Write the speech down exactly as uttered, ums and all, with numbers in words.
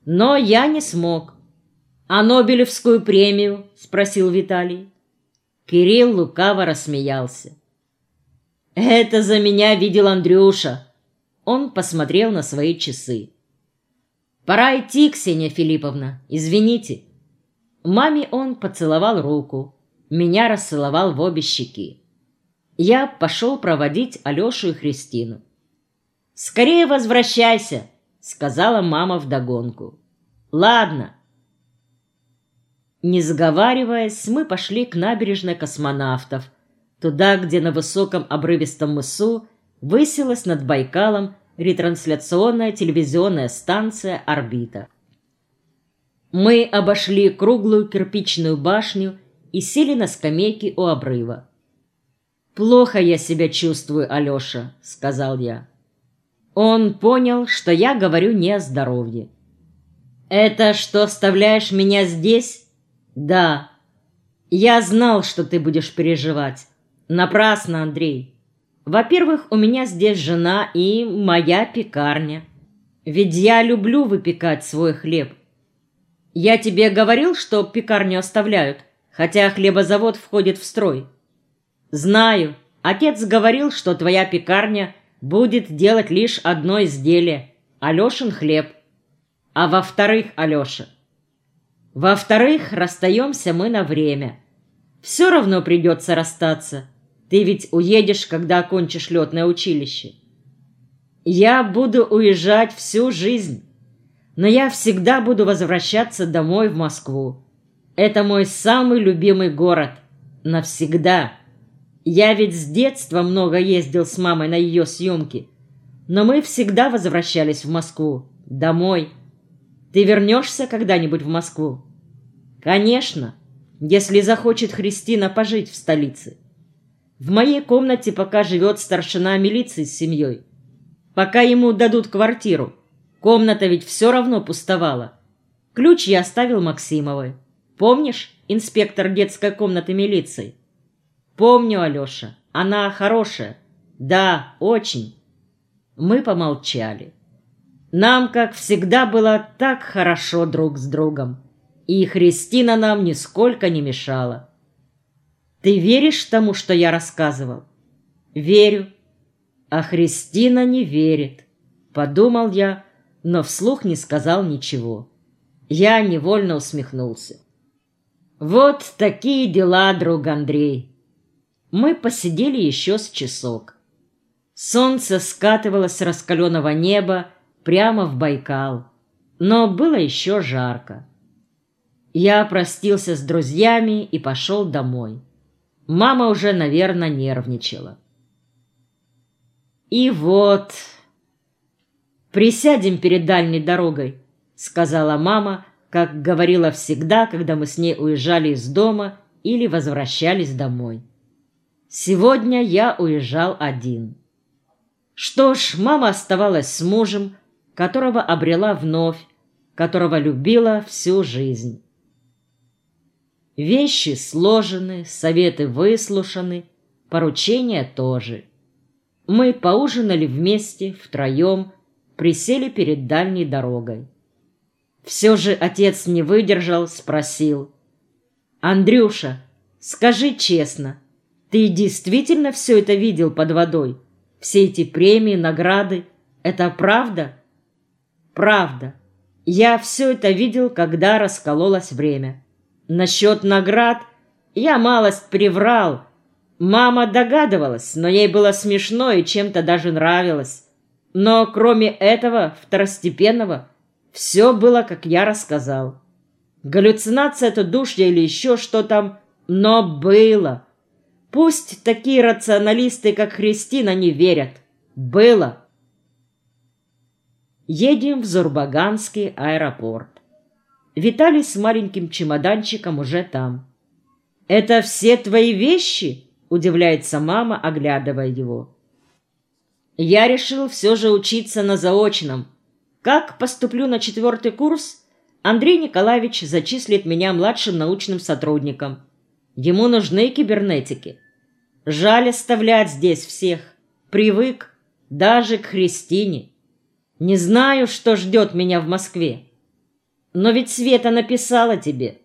Но я не смог. «А Нобелевскую премию?» — спросил Виталий. Кирилл лукаво рассмеялся. «Это за меня видел Андрюша». Он посмотрел на свои часы. «Пора идти, Ксения Филипповна, извините». Маме он поцеловал руку, меня расцеловал в обе щеки. Я пошел проводить Алешу и Христину. «Скорее возвращайся», — сказала мама вдогонку. «Ладно». Не сговариваясь, мы пошли к набережной Космонавтов, туда, где на высоком обрывистом мысу высилась над Байкалом ретрансляционная телевизионная станция «Орбита». Мы обошли круглую кирпичную башню и сели на скамейке у обрыва. «Плохо я себя чувствую, Алеша», — сказал я. Он понял, что я говорю не о здоровье. «Это что, оставляешь меня здесь?» «Да. Я знал, что ты будешь переживать. Напрасно, Андрей. Во-первых, у меня здесь жена и моя пекарня. Ведь я люблю выпекать свой хлеб. Я тебе говорил, что пекарню оставляют, хотя хлебозавод входит в строй?» «Знаю. Отец говорил, что твоя пекарня будет делать лишь одно изделие — Алешин хлеб. А во-вторых, Алеша, во-вторых, расстаемся мы на время. Все равно придется расстаться. Ты ведь уедешь, когда окончишь летное училище. Я буду уезжать всю жизнь, но я всегда буду возвращаться домой в Москву. Это мой самый любимый город. Навсегда. Я ведь с детства много ездил с мамой на ее съемки, но мы всегда возвращались в Москву, домой. Ты вернешься когда-нибудь в Москву?» «Конечно, если захочет Христина пожить в столице. В моей комнате пока живет старшина милиции с семьей. Пока ему дадут квартиру. Комната ведь все равно пустовала. Ключ я оставил Максимовой. Помнишь, инспектор детской комнаты милиции?» «Помню, Алеша. Она хорошая». «Да, очень». Мы помолчали. Нам, как всегда, было так хорошо друг с другом. И Христина нам нисколько не мешала. «Ты веришь тому, что я рассказывал?» «Верю». «А Христина не верит», — подумал я, но вслух не сказал ничего. Я невольно усмехнулся. «Вот такие дела, друг Андрей». Мы посидели еще с часок. Солнце скатывалось с раскаленного неба прямо в Байкал, но было еще жарко. Я простился с друзьями и пошел домой. Мама уже, наверное, нервничала. «И вот, присядем перед дальней дорогой», — сказала мама, как говорила всегда, когда мы с ней уезжали из дома или возвращались домой. Сегодня я уезжал один. Что ж, мама оставалась с мужем, которого обрела вновь, которого любила всю жизнь. Вещи сложены, советы выслушаны, поручения тоже. Мы поужинали вместе, втроем, присели перед дальней дорогой. Все же отец не выдержал, спросил: «Андрюша, скажи честно, ты действительно все это видел под водой? Все эти премии, награды — это правда?» «Правда. Я все это видел, когда раскололось время. Насчет наград я малость приврал. Мама догадывалась, но ей было смешно и чем-то даже нравилось. Но кроме этого второстепенного все было, как я рассказал. Галлюцинация это душья или еще что там, но было. Пусть такие рационалисты, как Христина, не верят. Было». Едем в Зурбаганский аэропорт. Виталий с маленьким чемоданчиком уже там. «Это все твои вещи?» — удивляется мама, оглядывая его. «Я решил все же учиться на заочном. Как поступлю на четвертый курс, Андрей Николаевич зачислит меня младшим научным сотрудником. Ему нужны кибернетики. Жаль оставлять здесь всех. Привык даже к Христине. Не знаю, что ждет меня в Москве». Но ведь Света написала тебе.